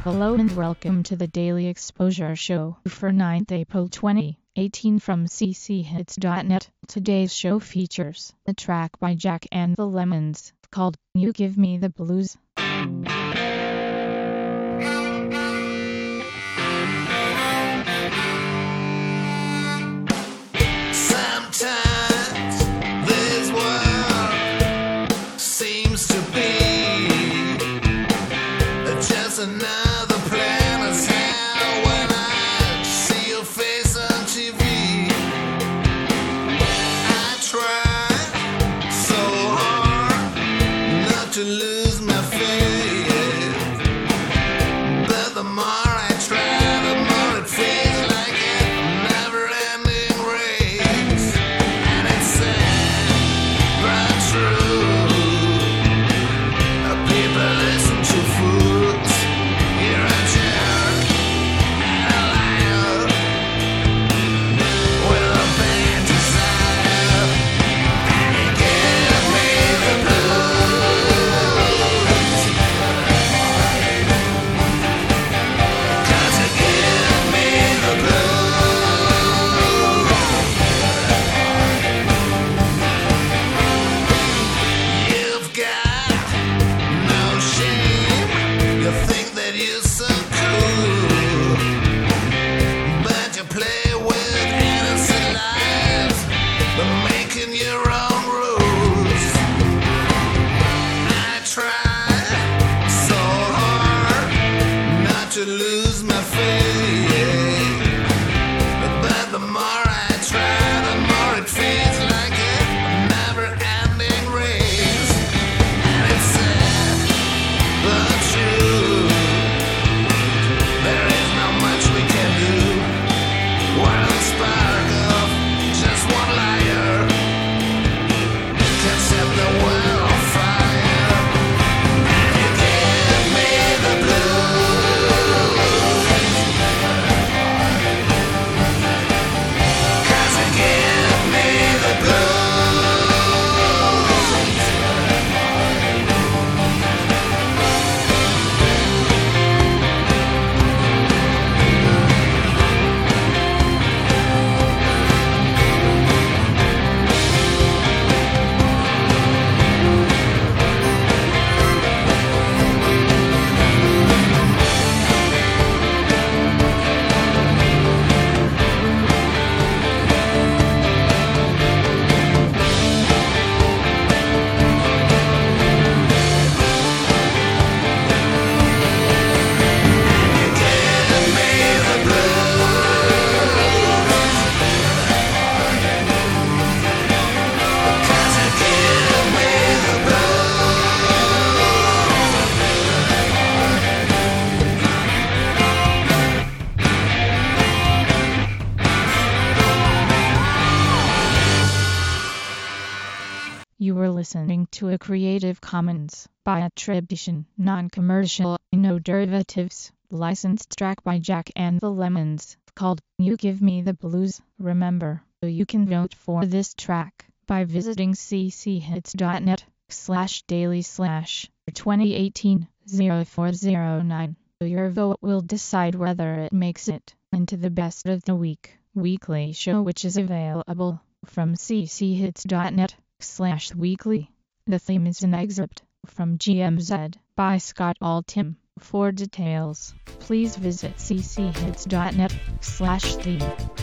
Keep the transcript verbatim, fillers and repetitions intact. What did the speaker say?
Hello and welcome to the Daily Exposure Show for ninth April twenty eighteen from c c hits dot net. Today's show features a track by Jack and the Lemons called You Give Me the Blues. Another planet's hell when I see your face on T V. I try so hard not to lose my faith, but the more I try, the more it feels like a never-ending race. And it's sad but true. People listen to fools. To lose my faith, but the more I try, the more it feels like a never-ending race. And it's sad but true. There is not much we can do. We're the spark of just one liar can set the world on fire. And you give me the blues. You were listening to a Creative Commons by attribution, non-commercial, no derivatives, licensed track by Jack and the Lemons, called You Give Me the Blues. Remember, you can vote for this track by visiting c c hits dot net slash daily slash twenty eighteen oh four oh nine. Your vote will decide whether it makes it into the Best of the Week weekly show, which is available from c c hits dot net slash weekly. The theme is an excerpt from G M Z by Scott Altham. For details, please visit c c hits dot net slash theme.